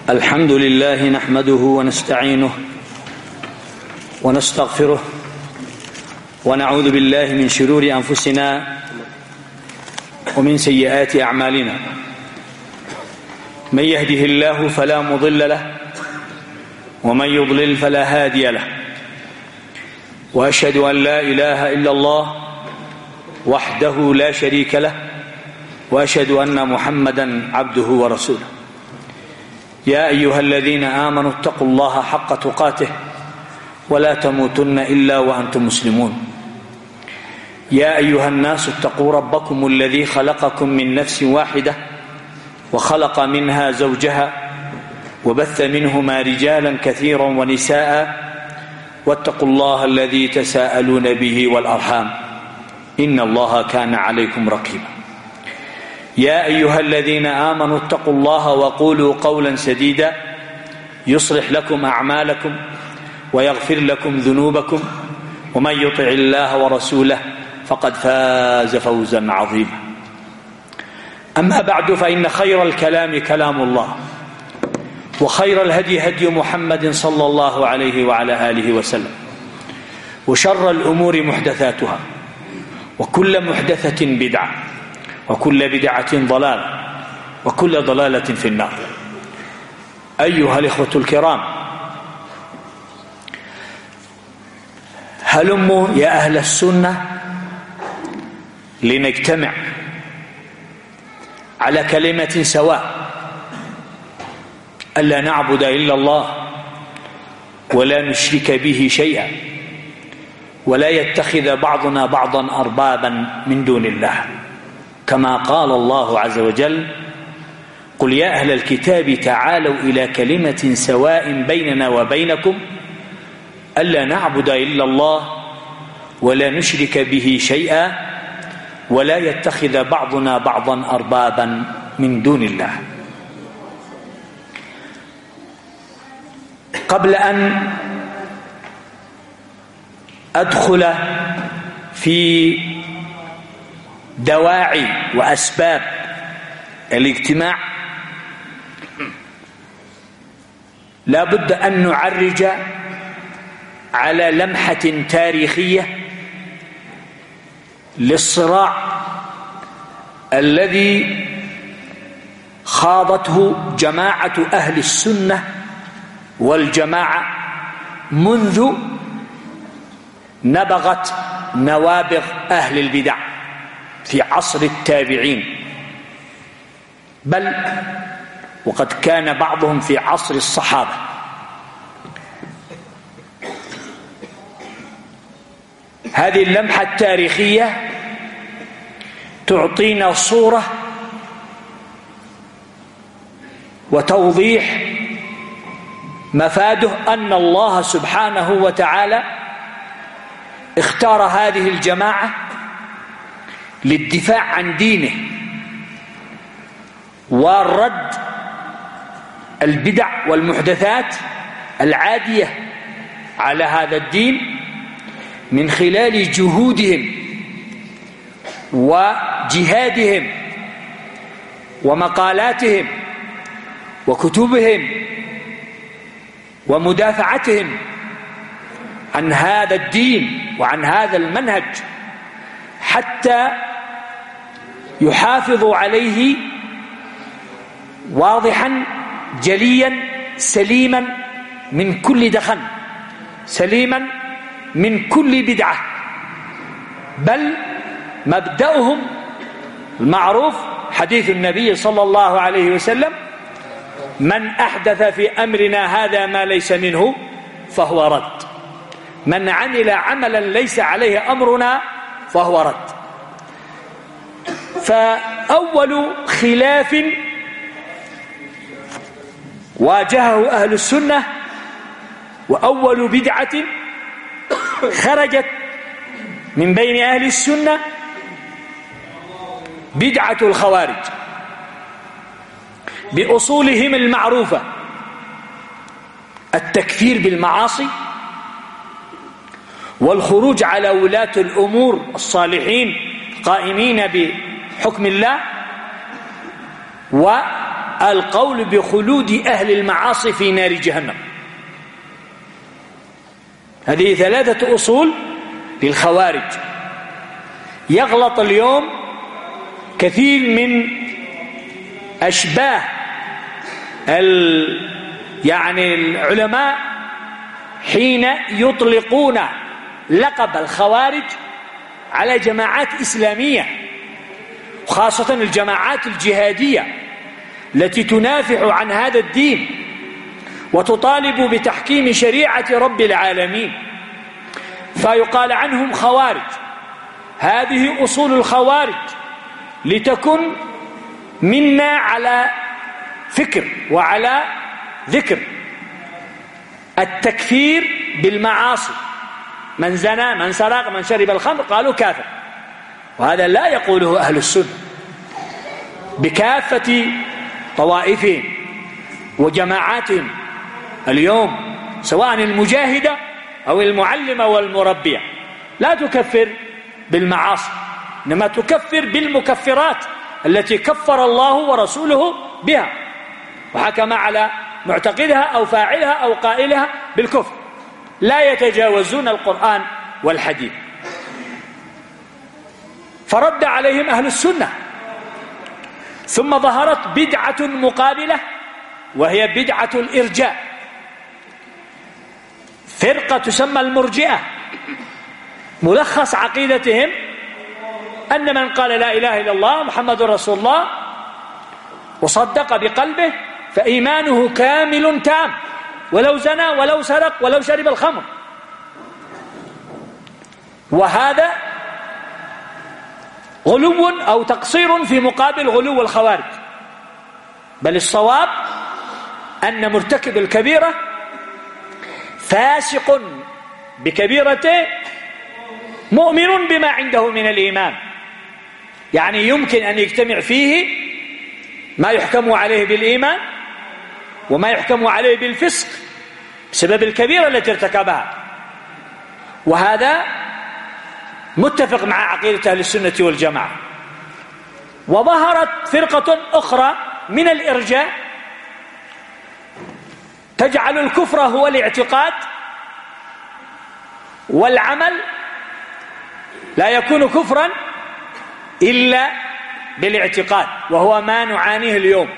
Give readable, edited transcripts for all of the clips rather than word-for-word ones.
الحمد لله نحمده ونستعينه ونستغفره ونعوذ بالله من شرور أنفسنا ومن سيئات أعمالنا. من يهده الله فلا مضل له ومن يضلل فلا هادي له، وأشهد أن لا إله إلا الله وحده لا شريك له، وأشهد أن محمدا عبده ورسوله. يا أيها الذين آمنوا اتقوا الله حق تقاته ولا تموتن إلا وأنتم مسلمون. يا أيها الناس اتقوا ربكم الذي خلقكم من نفس واحدة وخلق منها زوجها وبث منهما رجالا كثيرا ونساء، واتقوا الله الذي تساءلون به والأرحام إن الله كان عليكم رقيبا. يا أيها الذين آمنوا اتقوا الله وقولوا قولا سديدا يصلح لكم أعمالكم ويغفر لكم ذنوبكم، ومن يطع الله ورسوله فقد فاز فوزا عظيما. أما بعد، فإن خير الكلام كلام الله، وخير الهدي هدي محمد صلى الله عليه وعلى آله وسلم، وشر الأمور محدثاتها، وكل محدثة بدعة، وكل بدعة ضلالة، وكل ضلالة في النار. أيها الإخوة الكرام، هلموا يا أهل السنة لنجتمع على كلمة سواء، ألا نعبد إلا الله ولا نشرك به شيئا، ولا يتخذ بعضنا بعضا أربابا من دون الله، كما قال الله عز وجل: قل يا أهل الكتاب تعالوا إلى كلمة سواء بيننا وبينكم ألا نعبد إلا الله ولا نشرك به شيئا ولا يتخذ بعضنا بعضا أربابا من دون الله. قبل أن أدخل في دواعي وأسباب الاجتماع، لا بد أن نعرج على لمحة تاريخية للصراع الذي خاضته جماعة أهل السنة والجماعة منذ نبغت نوابغ أهل البدع في عصر التابعين، بل وقد كان بعضهم في عصر الصحابة. هذه اللمحة التاريخية تعطينا صورة وتوضيح مفاده أن الله سبحانه وتعالى اختار هذه الجماعة للدفاع عن دينه والرد البدع والمحدثات العادية على هذا الدين من خلال جهودهم وجهادهم ومقالاتهم وكتبهم ومدافعتهم عن هذا الدين وعن هذا المنهج، حتى يحافظوا عليه واضحا جليا سليما من كل دخن، سليما من كل بدعة، بل مبدأهم المعروف حديث النبي صلى الله عليه وسلم: من أحدث في أمرنا هذا ما ليس منه فهو رد، من عمل عملا ليس عليه أمرنا فهو رد. فأول خلاف واجهه أهل السنة وأول بدعة خرجت من بين أهل السنة بدعة الخوارج بأصولهم المعروفة: التكفير بالمعاصي، والخروج على ولاة الأمور الصالحين قائمين بحكم الله، القول بخلود أهل المعاصي في نار جهنم. هذه 3 أصول للخوارج. يغلط اليوم كثير من أشباه العلماء حين يطلقون لقب الخوارج على جماعات إسلامية، وخاصة الجماعات الجهادية التي تنافع عن هذا الدين وتطالب بتحكيم شريعة رب العالمين، فيقال عنهم خوارج. هذه أصول الخوارج لتكن منا على فكر وعلى ذكر. التكفير بالمعاصي، من زنى، من سرق، من شرب الخمر، قالوا كافر، وهذا لا يقوله أهل السنة بكافة طوائفهم وجماعاتهم اليوم، سواء المجاهدة أو المعلمة والمربية، لا تكفر بالمعاصي، إنما تكفر بالمكفرات التي كفر الله ورسوله بها، وحكم على معتقدها أو فاعلها أو قائلها بالكفر، لا يتجاوزون القرآن والحديث. فرد عليهم أهل السنة. ثم ظهرت بدعة مقابلة، وهي بدعة الإرجاء، فرقة تسمى المرجئة. ملخص عقيدتهم أن من قال لا إله إلا الله محمد رسول الله وصدق بقلبه فإيمانه كامل تام، ولو زنى ولو سرق ولو شرب الخمر. وهذا غلو أو تقصير في مقابل غلو الخوارج، بل الصواب أن مرتكب الكبيرة فاسق بكبيرته مؤمن بما عنده من الإيمان، يعني يمكن أن يجتمع فيه ما يحكم عليه بالإيمان وما يحكم عليه بالفسق بسبب الكبيرة التي ارتكبها. وهذا متفق مع عقيدة أهل السنة والجماعة. وظهرت فرقة أخرى من الإرجاء تجعل الكفر هو الاعتقاد، والعمل لا يكون كفرا إلا بالاعتقاد، وهو ما نعانيه اليوم.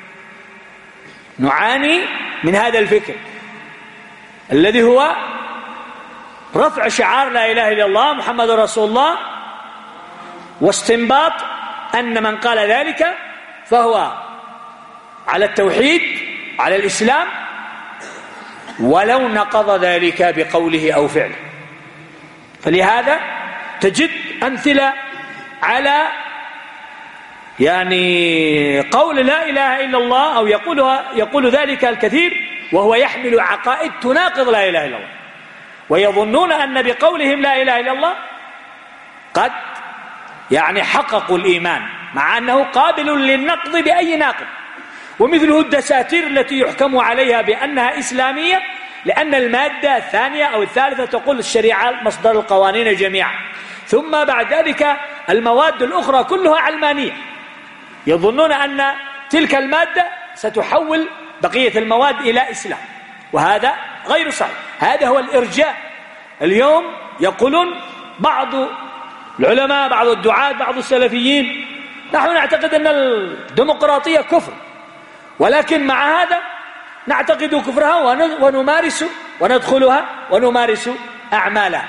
نعاني من هذا الفكر الذي هو رفع شعار لا إله إلا الله محمد رسول الله، واستنباط أن من قال ذلك فهو على التوحيد على الإسلام، ولو نقض ذلك بقوله أو فعله. فلهذا تجد أمثلة على قول لا إله إلا الله أو يقول ذلك الكثير وهو يحمل عقائد تناقض لا إله إلا الله، ويظنون أن بقولهم لا إله إلا الله قد حققوا الإيمان، مع أنه قابل للنقض بأي ناقض. ومثله الدساتير التي يحكم عليها بأنها إسلامية لأن المادة الثانية أو الثالثة تقول الشريعة مصدر القوانين جميعا، ثم بعد ذلك المواد الأخرى كلها علمانية، يظنون أن تلك المادة ستحول بقية المواد إلى إسلام، وهذا غير صحيح. هذا هو الإرجاء. اليوم يقولون بعض العلماء، بعض الدعاة، بعض السلفيين: نحن نعتقد أن الديمقراطية كفر، ولكن مع هذا نعتقد كفرها ونمارس وندخلها ونمارس أعمالها،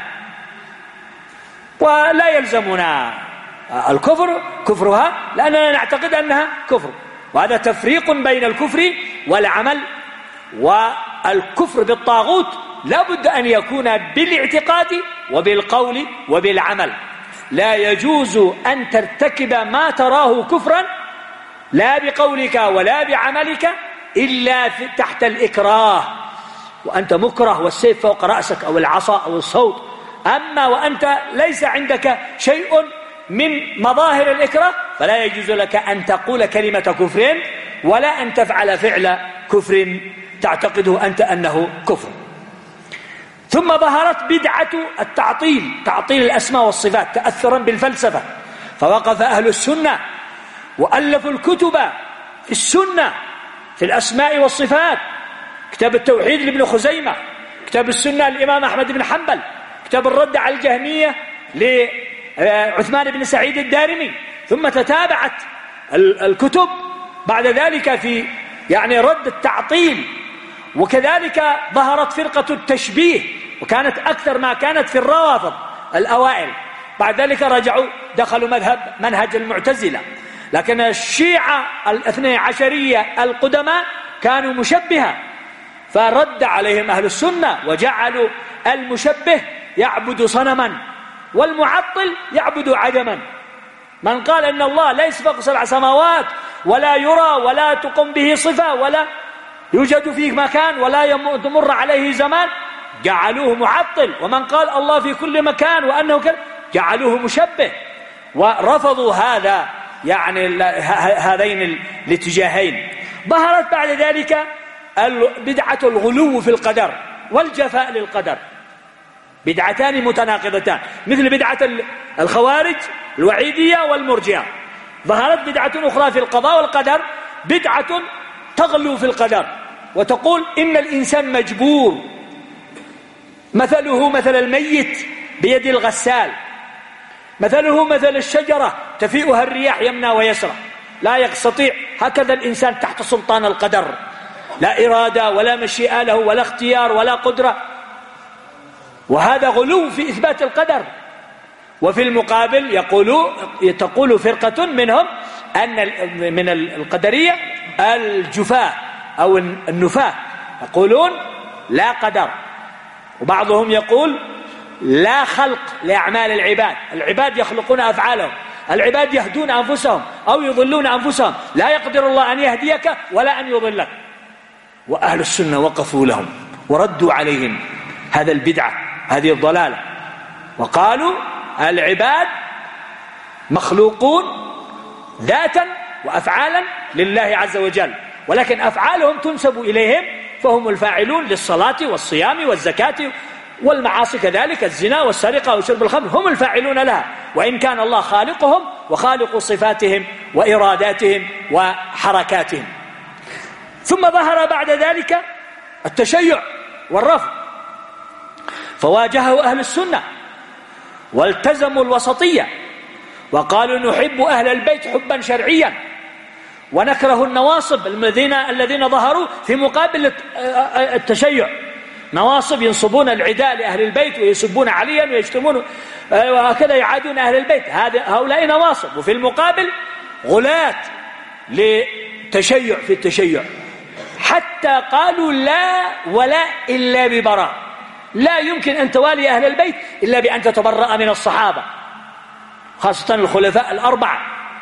ولا يلزمنا الكفر كفرها لأننا نعتقد أنها كفر. وهذا تفريق بين الكفر والعمل. والكفر بالطاغوت لا بد أن يكون بالاعتقاد وبالقول وبالعمل. لا يجوز أن ترتكب ما تراه كفرا لا بقولك ولا بعملك إلا تحت الإكراه، وأنت مكره والسيف فوق رأسك أو العصا أو الصوت. أما وأنت ليس عندك شيء من مظاهر الإكراه فلا يجوز لك أن تقول كلمة كفر ولا أن تفعل فعل كفر تعتقده أنت أنه كفر. ثم ظهرت بدعة التعطيل، تعطيل الأسماء والصفات تأثرا بالفلسفة، فوقف أهل السنة وألفوا الكتب في السنة في الأسماء والصفات، كتاب التوحيد لابن خزيمة، كتاب السنة للإمام أحمد بن حنبل، كتاب الرد على الجهمية لعثمان بن سعيد الدارمي. ثم تتابعت الكتب بعد ذلك في رد التعطيل، وكذلك ظهرت فرقة التشبيه، وكانت أكثر ما كانت في الروافض الأوائل. بعد ذلك رجعوا دخلوا منهج المعتزلة، لكن الشيعة الاثني عشرية القدماء كانوا مشبهة، فرد عليهم أهل السنة وجعلوا المشبه يعبد صنما والمعطل يعبد عدما. من قال إن الله ليس فوق 7 سماوات ولا يرى ولا تقم به صفة ولا يوجد فيه مكان ولا يمر عليه زمان جعلوه معطل، ومن قال الله في كل مكان وأنه جعلوه مشبه، ورفضوا هذا هذين الاتجاهين. ظهرت بعد ذلك بدعة الغلو في القدر والجفاء للقدر، بدعتان متناقضتان، مثل بدعة الخوارج الوعيدية والمرجئة. ظهرت بدعة أخرى في القضاء والقدر، بدعة تغلو في القدر وتقول إن الإنسان مجبور، مثله مثل الميت بيد الغسال، مثله مثل الشجرة تفيئها الرياح يمنى ويسرى، لا يستطيع. هكذا الإنسان تحت سلطان القدر، لا إرادة ولا مشيئة له ولا اختيار ولا قدرة، وهذا غلو في إثبات القدر. وفي المقابل تقول فرقة منهم أن من القدرية الجفاء أو النفاة، يقولون لا قدر. وبعضهم يقول لا خلق لأعمال العباد، العباد يخلقون أفعالهم، العباد يهدون أنفسهم أو يضلون أنفسهم، لا يقدر الله أن يهديك ولا أن يضلك. وأهل السنة وقفوا لهم وردوا عليهم هذا البدعة، هذه الضلالة، وقالوا العباد مخلوقون ذاتا وأفعالا لله عز وجل، ولكن أفعالهم تنسب إليهم، فهم الفاعلون للصلاة والصيام والزكاة والمعاصي كذلك، الزنا والسرقة وشرب الخمر، هم الفاعلون لها، وإن كان الله خالقهم وخالق صفاتهم وإراداتهم وحركاتهم. ثم ظهر بعد ذلك التشيع والرفض، فواجهه أهل السنة والتزموا الوسطية وقالوا نحب أهل البيت حبا شرعيا ونكره النواصب الذين ظهروا في مقابل التشيع، نواصب ينصبون العداء لأهل البيت ويسبون عليا ويشتمون وهكذا يعادون أهل البيت، هؤلاء نواصب. وفي المقابل غلاة لتشيع في التشيع، حتى قالوا لا ولا إلا ببراء، لا يمكن أن توالي أهل البيت إلا بأن تتبرأ من الصحابة، خاصة الخلفاء الأربعة.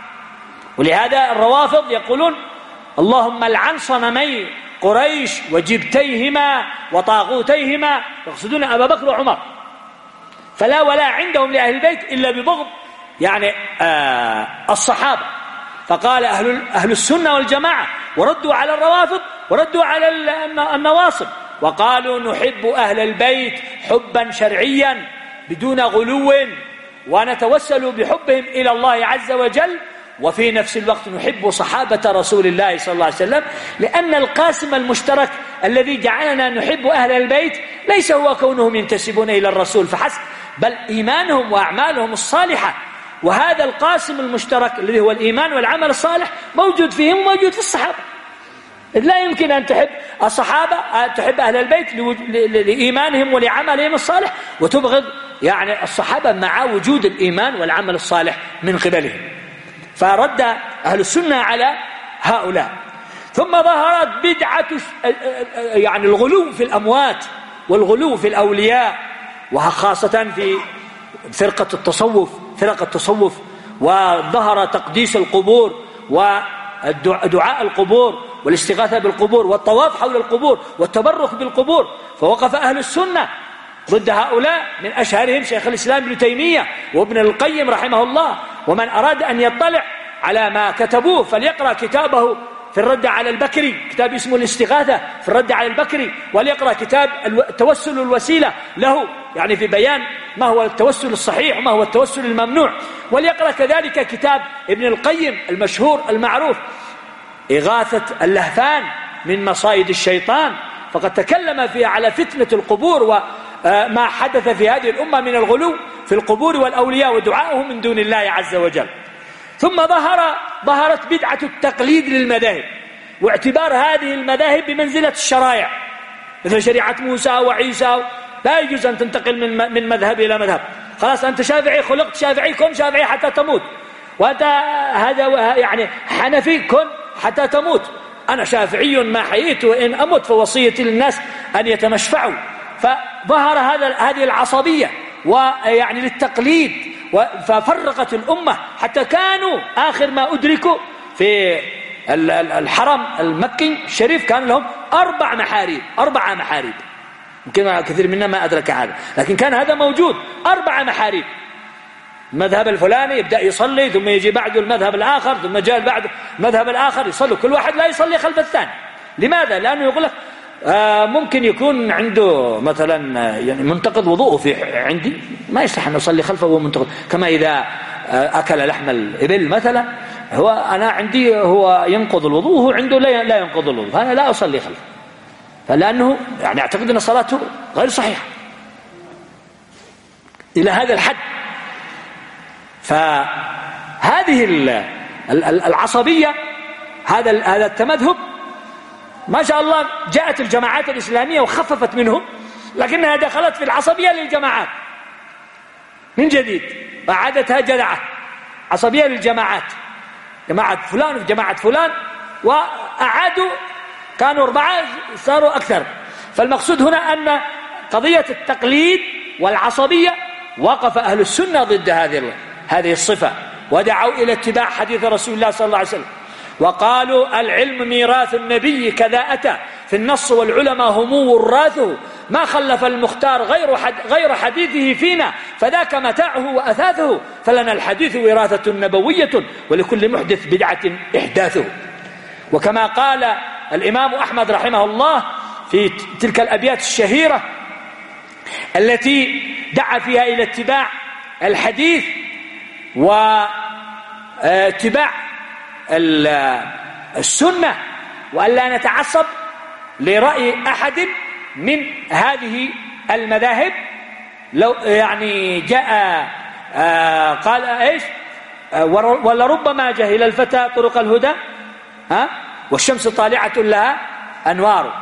ولهذا الروافض يقولون اللهم العن صنمي قريش وجبتيهما وطاغوتيهما، يقصدون أبا بكر وعمر، فلا ولا عندهم لأهل البيت إلا ببغض الصحابة. فقال أهل السنة والجماعة وردوا على الروافض وردوا على النواصب وقالوا نحب أهل البيت حبا شرعيا بدون غلو، ونتوسل بحبهم إلى الله عز وجل، وفي نفس الوقت نحب صحابة رسول الله صلى الله عليه وسلم، لأن القاسم المشترك الذي جعلنا نحب أهل البيت ليس هو كونهم ينتسبون إلى الرسول فحسب، بل إيمانهم وأعمالهم الصالحة. وهذا القاسم المشترك الذي هو الإيمان والعمل الصالح موجود فيهم وموجود في الصحابة. لا يمكن أن تحب الصحابة تحب أهل البيت لإيمانهم ولعملهم الصالح، وتبغض الصحابة مع وجود الإيمان والعمل الصالح من قبلهم. فرد أهل السنة على هؤلاء. ثم ظهرت بدعة الغلو في الأموات والغلو في الأولياء، وخاصة في فرقة التصوف، وظهر تقديس القبور ودعاء القبور والاستغاثة بالقبور والطواف حول القبور والتبرك بالقبور. فوقف أهل السنة ضد هؤلاء، من أشهرهم شيخ الإسلام ابن تيمية وابن القيم رحمه الله. ومن أراد أن يطلع على ما كتبوه فليقرأ كتابه في الرد على البكري، كتاب اسمه الاستغاثة في الرد على البكري، وليقرأ كتاب التوسل الوسيلة له، في بيان ما هو التوسل الصحيح وما هو التوسل الممنوع، وليقرأ كذلك كتاب ابن القيم المشهور المعروف إغاثة اللهفان من مصائد الشيطان، فقد تكلم فيها على فتنة القبور وما حدث في هذه الأمة من الغلو في القبور والأولياء ودعائهم من دون الله عز وجل. ثم ظهرت بدعة التقليد للمذاهب، واعتبار هذه المذاهب بمنزلة الشرائع، مثل شريعة موسى وعيسى. لا يجوز أن تنتقل من مذهب إلى مذهب. خلاص أنت شافعي، خلقت شافعي، كن شافعي حتى تموت. وأنت هذا يعني حنفي، كن حتى تموت. أنا شافعي ما حييت، وإن أمت فوصيتي للناس أن يتمشفعوا. فظهر هذه العصبية ويعني للتقليد، ففرقت الأمة حتى كانوا آخر ما أدركوا في الحرم المكي الشريف كان لهم 4 محاريب. يمكن كثير منا ما أدرك هذا، لكن كان هذا موجود. 4 محاريب. المذهب الفلاني يبدأ يصلي، ثم يجي بعده المذهب الآخر، ثم جاء بعده المذهب الآخر يصلي، كل واحد لا يصلي خلف الثاني. لماذا؟ لأنه يقول لك ممكن يكون عنده مثلا يعني منتقض وضوءه في عندي، ما يصح أن يصلي خلفه وهو منتقض. كما إذا أكل لحم الإبل مثلا، أنا عندي هو ينقض الوضوء وهو عنده لا ينقض الوضوء، فأنا لا أصلي خلفه، فلأنه يعني أعتقد أن صلاته غير صحيحة إلى هذا الحد. فهذه العصبية، هذا التمذهب، ما شاء الله جاءت الجماعات الإسلامية وخففت منهم، لكنها دخلت في العصبية للجماعات من جديد، وعادتها جدعة عصبية للجماعات، جماعة فلان وجماعة فلان، وأعادوا كانوا 4 صاروا أكثر. فالمقصود هنا أن قضية التقليد والعصبية وقف أهل السنة ضد هذه الصفة، ودعوا إلى اتباع حديث رسول الله صلى الله عليه وسلم، وقالوا العلم ميراث النبي كذا أتى في النص، والعلماء هم وراثه، ما خلف المختار غير حديثه فينا، فذاك متاعه وأثاثه، فلنا الحديث وراثة نبوية، ولكل محدث بدعة إحداثه. وكما قال الإمام أحمد رحمه الله في تلك الأبيات الشهيرة التي دعا فيها إلى اتباع الحديث واتباع السنة، وألا نتعصب لرأي أحد من هذه المذاهب. لو يعني جاء قال إيش؟ ولربما جهل الفتى طرق الهدى والشمس طالعة لها أنوار.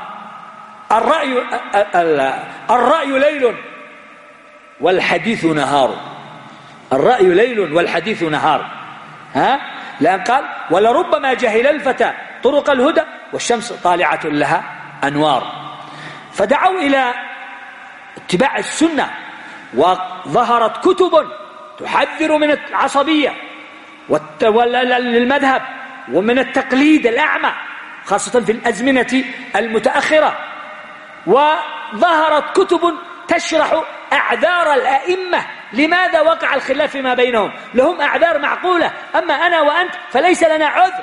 الرأي ليل والحديث نهار. الرأي ليل والحديث نهار. لأن قال ولربما جهل الفتى طرق الهدى والشمس طالعة لها أنوار. فدعوا إلى اتباع السنة، وظهرت كتب تحذر من العصبية للمذهب ومن التقليد الأعمى، خاصة في الأزمنة المتأخرة. وظهرت كتب تشرح أعذار الأئمة، لماذا وقع الخلاف فيما بينهم، لهم أعذار معقولة، أما أنا وأنت فليس لنا عذر،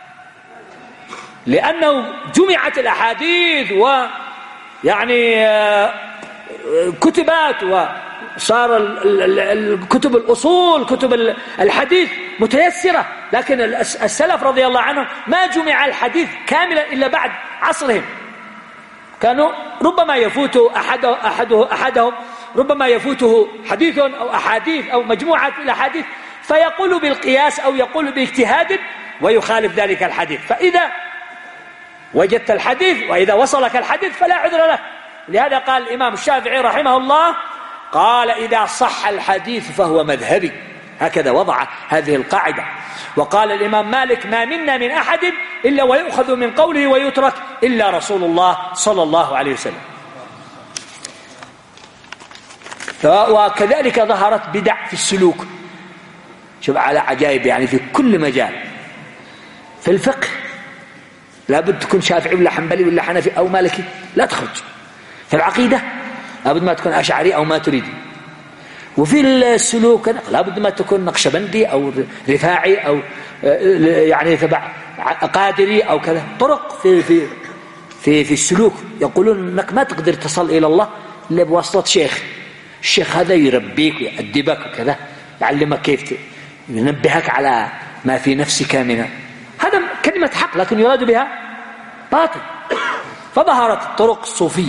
لأنه جمعت الأحاديث ويعني كتبات، وصار كتب الأصول كتب الحديث متيسرة. لكن السلف رضي الله عنهم ما جمع الحديث كاملا إلا بعد عصرهم، كانوا ربما يفوت أحدهم ربما يفوته حديث أو أحاديث أو مجموعة الأحاديث، فيقول بالقياس أو يقول باجتهاد ويخالف ذلك الحديث. فإذا وجدت الحديث وإذا وصلك الحديث فلا عذر لك. لهذا قال الإمام الشافعي رحمه الله، قال إذا صح الحديث فهو مذهبي، هكذا وضع هذه القاعدة. وقال الإمام مالك ما منا من أحد إلا ويؤخذ من قوله ويترك إلا رسول الله صلى الله عليه وسلم. وكذلك ظهرت بدع في السلوك، شوف على عجائب، يعني في كل مجال. في الفقه لابد تكون شافعي ولا حنبلي ولا حنفي أو مالكي، لا تخرج. في العقيدة لابد ما تكون أشعري أو ماتريدي. وفي السلوك لابد ما تكون نقشبندي أو رفاعي أو يعني تبع قادري أو كذا. طرق في السلوك يقولون أنك ما تقدر تصل إلى الله إلا بواسطة شيخ. الشيخ هذا يربيك ويأدبك وكذا، يعلمك كيف ينبهك على ما في نفسك من هذا كلمة حق، لكن يراد بها باطل. فظهرت الطرق الصوفية.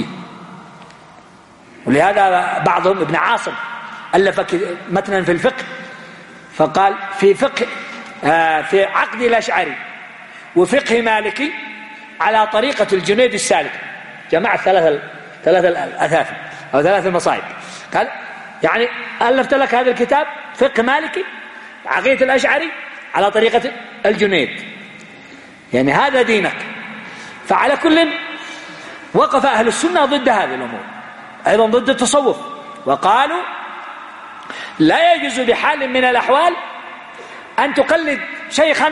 ولهذا بعضهم ابن عاصم ألف متنا في الفقه فقال في فقه في عقد الأشعري وفقه مالكي على طريقة الجنيد السالكي، جمع ثلاث الأثاث أو ثلاث المصائب. قال يعني ألفت لك هذا الكتاب فقه مالكي عقيدة الأشعري على طريقة الجنيد، يعني هذا دينك. فعلى كل وقف أهل السنة ضد هذه الأمور، أيضا ضد التصوف، وقالوا لا يجوز بحال من الأحوال أن تقلد شيخا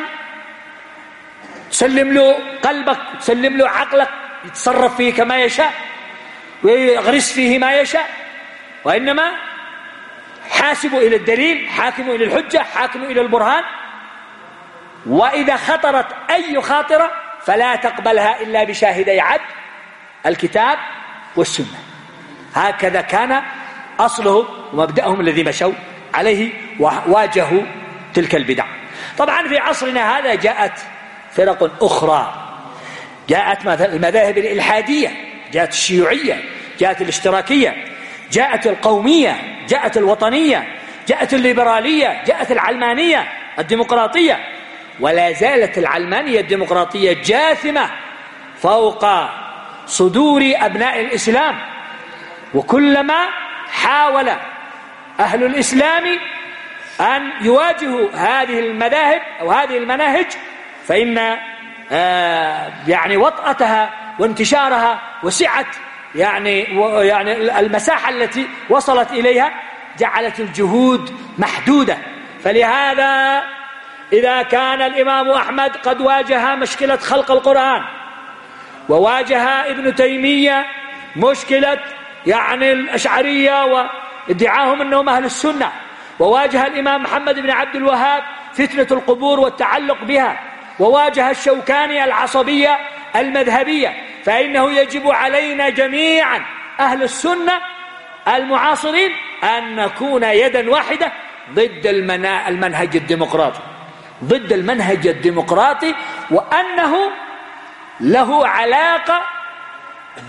تسلم له قلبك تسلم له عقلك يتصرف فيه كما يشاء ويغرس فيه ما يشاء، وإنما حاسبوا إلى الدليل، حاكموا إلى الحجة، حاكموا إلى البرهان، وإذا خطرت أي خاطرة فلا تقبلها إلا بشاهدي عدل الكتاب والسنة. هكذا كان أصله ومبدأهم الذي مشوا عليه وواجهوا تلك البدع. طبعا في عصرنا هذا جاءت فرق أخرى، جاءت المذاهب الإلحادية، جاءت الشيوعية، جاءت الاشتراكية، جاءت القومية، جاءت الوطنية، جاءت الليبرالية، جاءت العلمانية الديمقراطية، ولا زالت العلمانية الديمقراطية جاثمة فوق صدور أبناء الإسلام. وكلما حاول أهل الإسلام أن يواجهوا هذه المذاهب أو هذه المناهج فإن يعني وطأتها وانتشارها وسعة يعني المساحة التي وصلت إليها جعلت الجهود محدودة. فلهذا إذا كان الإمام أحمد قد واجه مشكلة خلق القرآن، وواجه ابن تيمية مشكلة يعني الأشعرية وادعاهم أنهم أهل السنة، وواجه الإمام محمد بن عبد الوهاب فتنة القبور والتعلق بها، وواجه الشوكاني العصبية المذهبية، فإنه يجب علينا جميعا أهل السنة المعاصرين أن نكون يدا واحدة ضد المنهج الديمقراطي، ضد المنهج الديمقراطي، وأنه له علاقة ب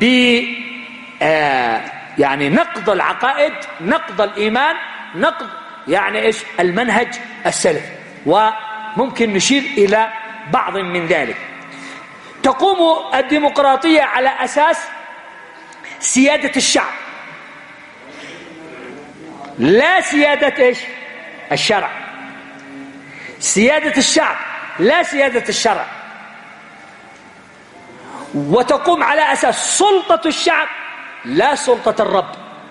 يعني نقض العقائد، نقض الإيمان، نقض يعني إيش المنهج السلفي. وممكن نشير إلى بعض من ذلك. تقوم الديمقراطية على أساس سيادة الشعب، لا سيادة إيش الشرع، سيادة الشعب لا سيادة الشرع. وتقوم على أساس سلطة الشعب لا سلطة الرب.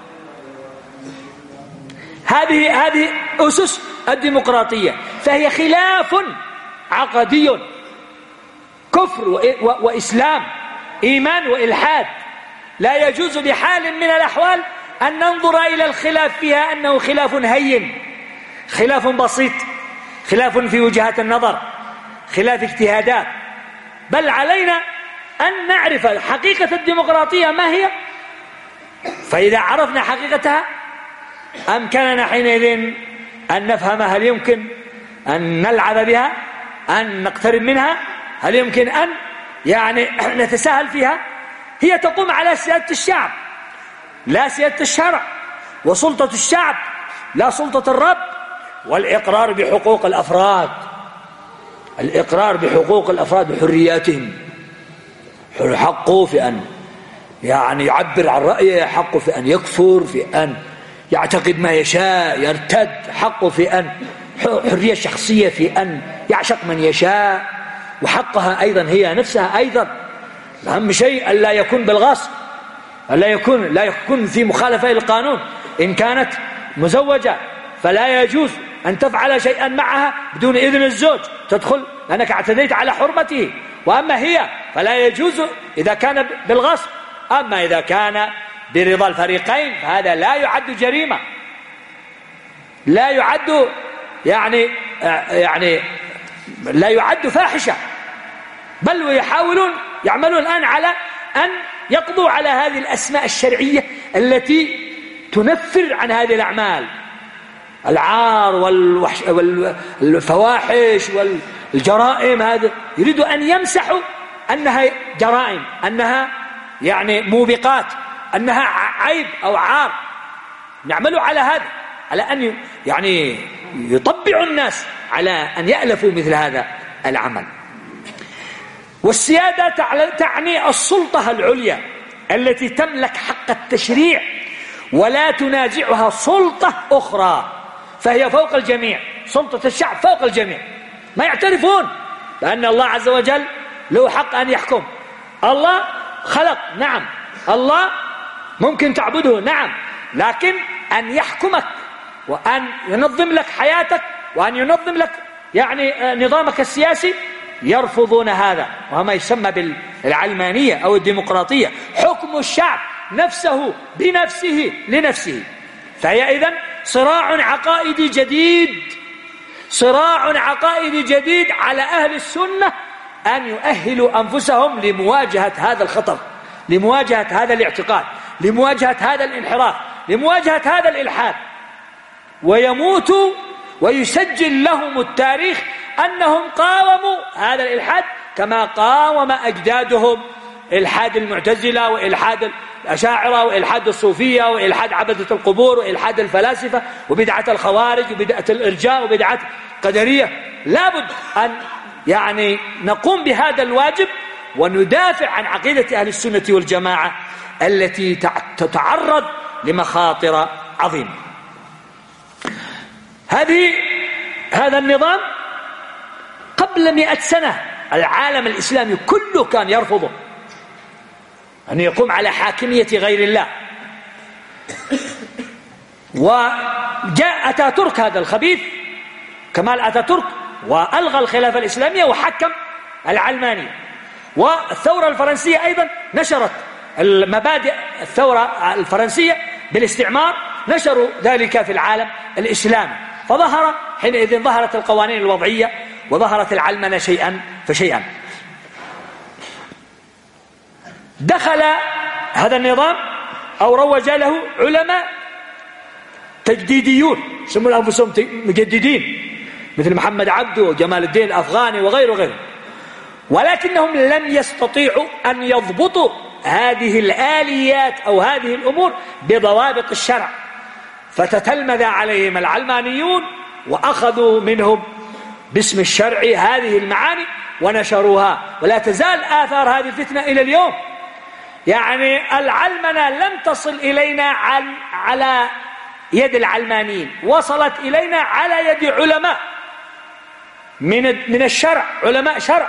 هذه أسس الديمقراطية، فهي خلاف عقدي، كفر وإسلام، إيمان وإلحاد. لا يجوز بحال من الأحوال أن ننظر إلى الخلاف فيها أنه خلاف هين، خلاف بسيط، خلاف في وجهات النظر، خلاف اجتهادات، بل علينا أن نعرف حقيقة الديمقراطية ما هي. فإذا عرفنا حقيقتها أمكننا حينئذ أن نفهم هل يمكن أن نلعب بها، أن نقترب منها، هل يمكن أن يعني نتساهل فيها. هي تقوم على سيادة الشعب لا سيادة الشرع، وسلطة الشعب لا سلطة الرب، والإقرار بحقوق الأفراد، الإقرار بحقوق الأفراد بحرياتهم، حقه في أن يعني يعبر عن رأيه، حقه في أن يكفر، في أن يعتقد ما يشاء، يرتد، حقه في أن حرية شخصية في أن يعشق من يشاء، وحقها أيضا هي نفسها أيضا. أهم شيء ألا يكون بالغصب، لا يكون في مخالفة للقانون. إن كانت مزوجة فلا يجوز أن تفعل شيئا معها بدون إذن الزوج، تدخل لأنك اعتديت على حرمته. وأما هي فلا يجوز إذا كان بالغصب. أما إذا كان برضا الفريقين فهذا لا يعد جريمة، لا يعد يعني لا يعد فاحشة، بل ويحاولون يعملون الآن على أن يقضوا على هذه الأسماء الشرعية التي تنفر عن هذه الأعمال، العار والفواحش والجرائم. هذا يريدوا أن يمسحوا أنها جرائم، أنها يعني موبقات، أنها عيب أو عار، يعملوا على هذا، على أن يعني يطبع الناس على أن يألفوا مثل هذا العمل. والسيادة تعني السلطة العليا التي تملك حق التشريع ولا تنازعها سلطة أخرى، فهي فوق الجميع، سلطة الشعب فوق الجميع، ما يعترفون بأن الله عز وجل له حق أن يحكم. الله خلق، نعم، الله ممكن تعبده، نعم، لكن أن يحكمك وأن ينظم لك حياتك وأن ينظم لك يعني نظامك السياسي يرفضون هذا، وما يسمى بالعلمانية أو الديمقراطية، حكم الشعب نفسه بنفسه لنفسه. فهي إذن صراع عقائدي جديد، صراع عقائدي جديد على أهل السنة أن يؤهلوا أنفسهم لمواجهة هذا الخطر، لمواجهة هذا الاعتقاد، لمواجهة هذا الانحراف، لمواجهة هذا الإلحاد، ويموتوا ويسجل لهم التاريخ أنهم قاوموا هذا الإلحاد كما قاوم أجدادهم إلحاد المعتزلة وإلحاد الأشاعرة وإلحاد الصوفية وإلحاد عبدة القبور وإلحاد الفلاسفة وبدعة الخوارج وبدعة الإرجاء وبدعة القدرية. لابد أن يعني نقوم بهذا الواجب وندافع عن عقيدة أهل السنة والجماعة التي تتعرض لمخاطر عظيمة. هذا النظام قبل 100 سنة العالم الإسلامي كله كان يرفضه، أن يقوم على حاكمية غير الله. وجاء أتاتورك هذا الخبيث كمال أتاتورك وألغى الخلافة الإسلامية وحكم العلمانية. والثورة الفرنسية أيضا نشرت المبادئ الثورة الفرنسية بالاستعمار، نشروا ذلك في العالم الإسلامي، فظهر حينئذ ظهرت القوانين الوضعية وظهرت العلمنة شيئا فشيئا. دخل هذا النظام أو روج له علماء تجديديون يسمون أنفسهم مجددين مثل محمد عبده وجمال الدين الأفغاني وغيره، ولكنهم لم يستطيعوا أن يضبطوا هذه الآليات أو هذه الأمور بضوابط الشرع، فتتلمذ عليهم العلمانيون وأخذوا منهم باسم الشرع هذه المعاني ونشروها، ولا تزال آثار هذه الفتنة إلى اليوم. يعني العلمنة لم تصل إلينا على يد العلمانيين، وصلت إلينا على يد علماء من الشرع، علماء شرع،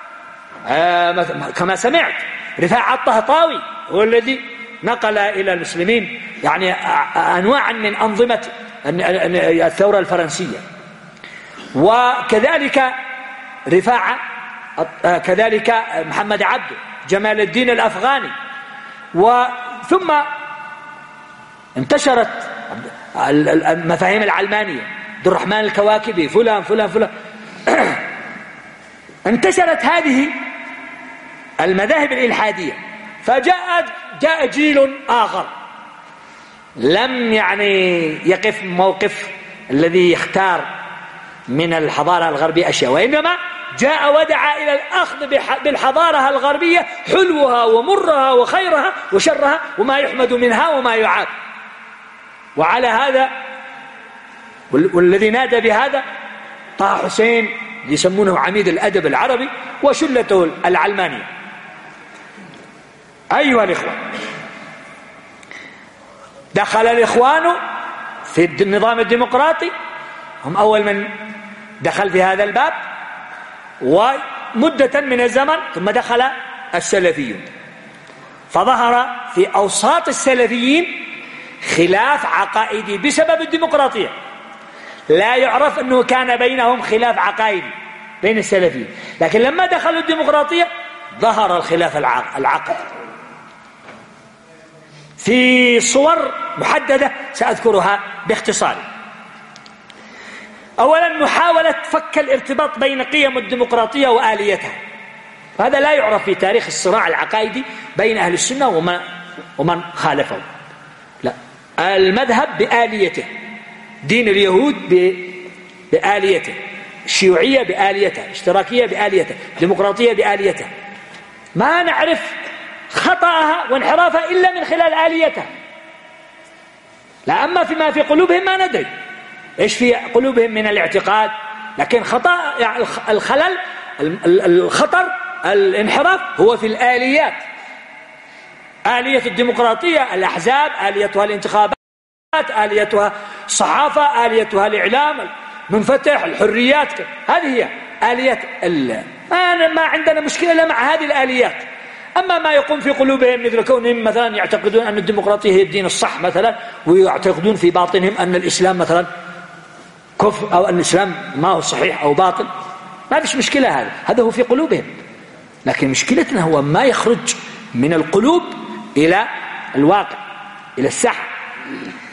كما سمعت رفاعة الطهطاوي هو الذي نقل إلى المسلمين يعني أنواعا من أنظمة الثورة الفرنسية، وكذلك رفاعة، كذلك محمد عبده، جمال الدين الأفغاني، وثم انتشرت المفاهيم العلمانية، عبد الرحمن الكواكبي، فلان انتشرت هذه المذاهب الإلحادية. فجاء جيل آخر لم يعني يقف موقف الذي يختار من الحضارة الغربية أشياء، وإنما جاء ودعا إلى الأخذ بالحضارة الغربية، حلوها ومرها وخيرها وشرها وما يحمد منها وما يعاب. وعلى هذا والذي نادى بهذا طه حسين يسمونه عميد الأدب العربي وشلته العلمانية. أيها الإخوة، دخل الإخوان في النظام الديمقراطي، هم أول من دخل في هذا الباب، ومدة من الزمن ثم دخل السلفيون، فظهر في أوساط السلفيين خلاف عقائدي بسبب الديمقراطية. لا يعرف أنه كان بينهم خلاف عقائدي بين السلفيين، لكن لما دخلوا الديمقراطية ظهر الخلاف العقدي في صور محددة سأذكرها باختصار. أولا، محاولة فك الارتباط بين قيم الديمقراطية وآليتها، هذا لا يعرف في تاريخ الصراع العقائدي بين أهل السنة ومن خالفه. لا، المذهب بآليته، دين اليهود بآليته، الشيوعية بآليته، الاشتراكية بآليته، الديمقراطية بآليته، ما نعرف خطأها وانحرافها إلا من خلال آليتها. لا، أما فيما في قلوبهم ما ندري إيش في قلوبهم من الاعتقاد، لكن خطأ يعني الخلل الخطر الانحراف هو في الآليات. آلية الديمقراطية الأحزاب، آليتها الانتخابات، آليتها الصحافة، آليتها الإعلام المنفتح، الحريات، هذه هي آليات ما عندنا مشكلة إلا مع هذه الآليات. أما ما يقوم في قلوبهم مثل كونهم مثلا يعتقدون أن الديمقراطية هي الدين الصح مثلا، ويعتقدون في باطنهم أن الإسلام مثلا كفر أو أن الإسلام ما هو صحيح أو باطل، ما فيش مشكلة. هذا هو في قلوبهم، لكن مشكلتنا هو ما يخرج من القلوب إلى الواقع، إلى الساحة.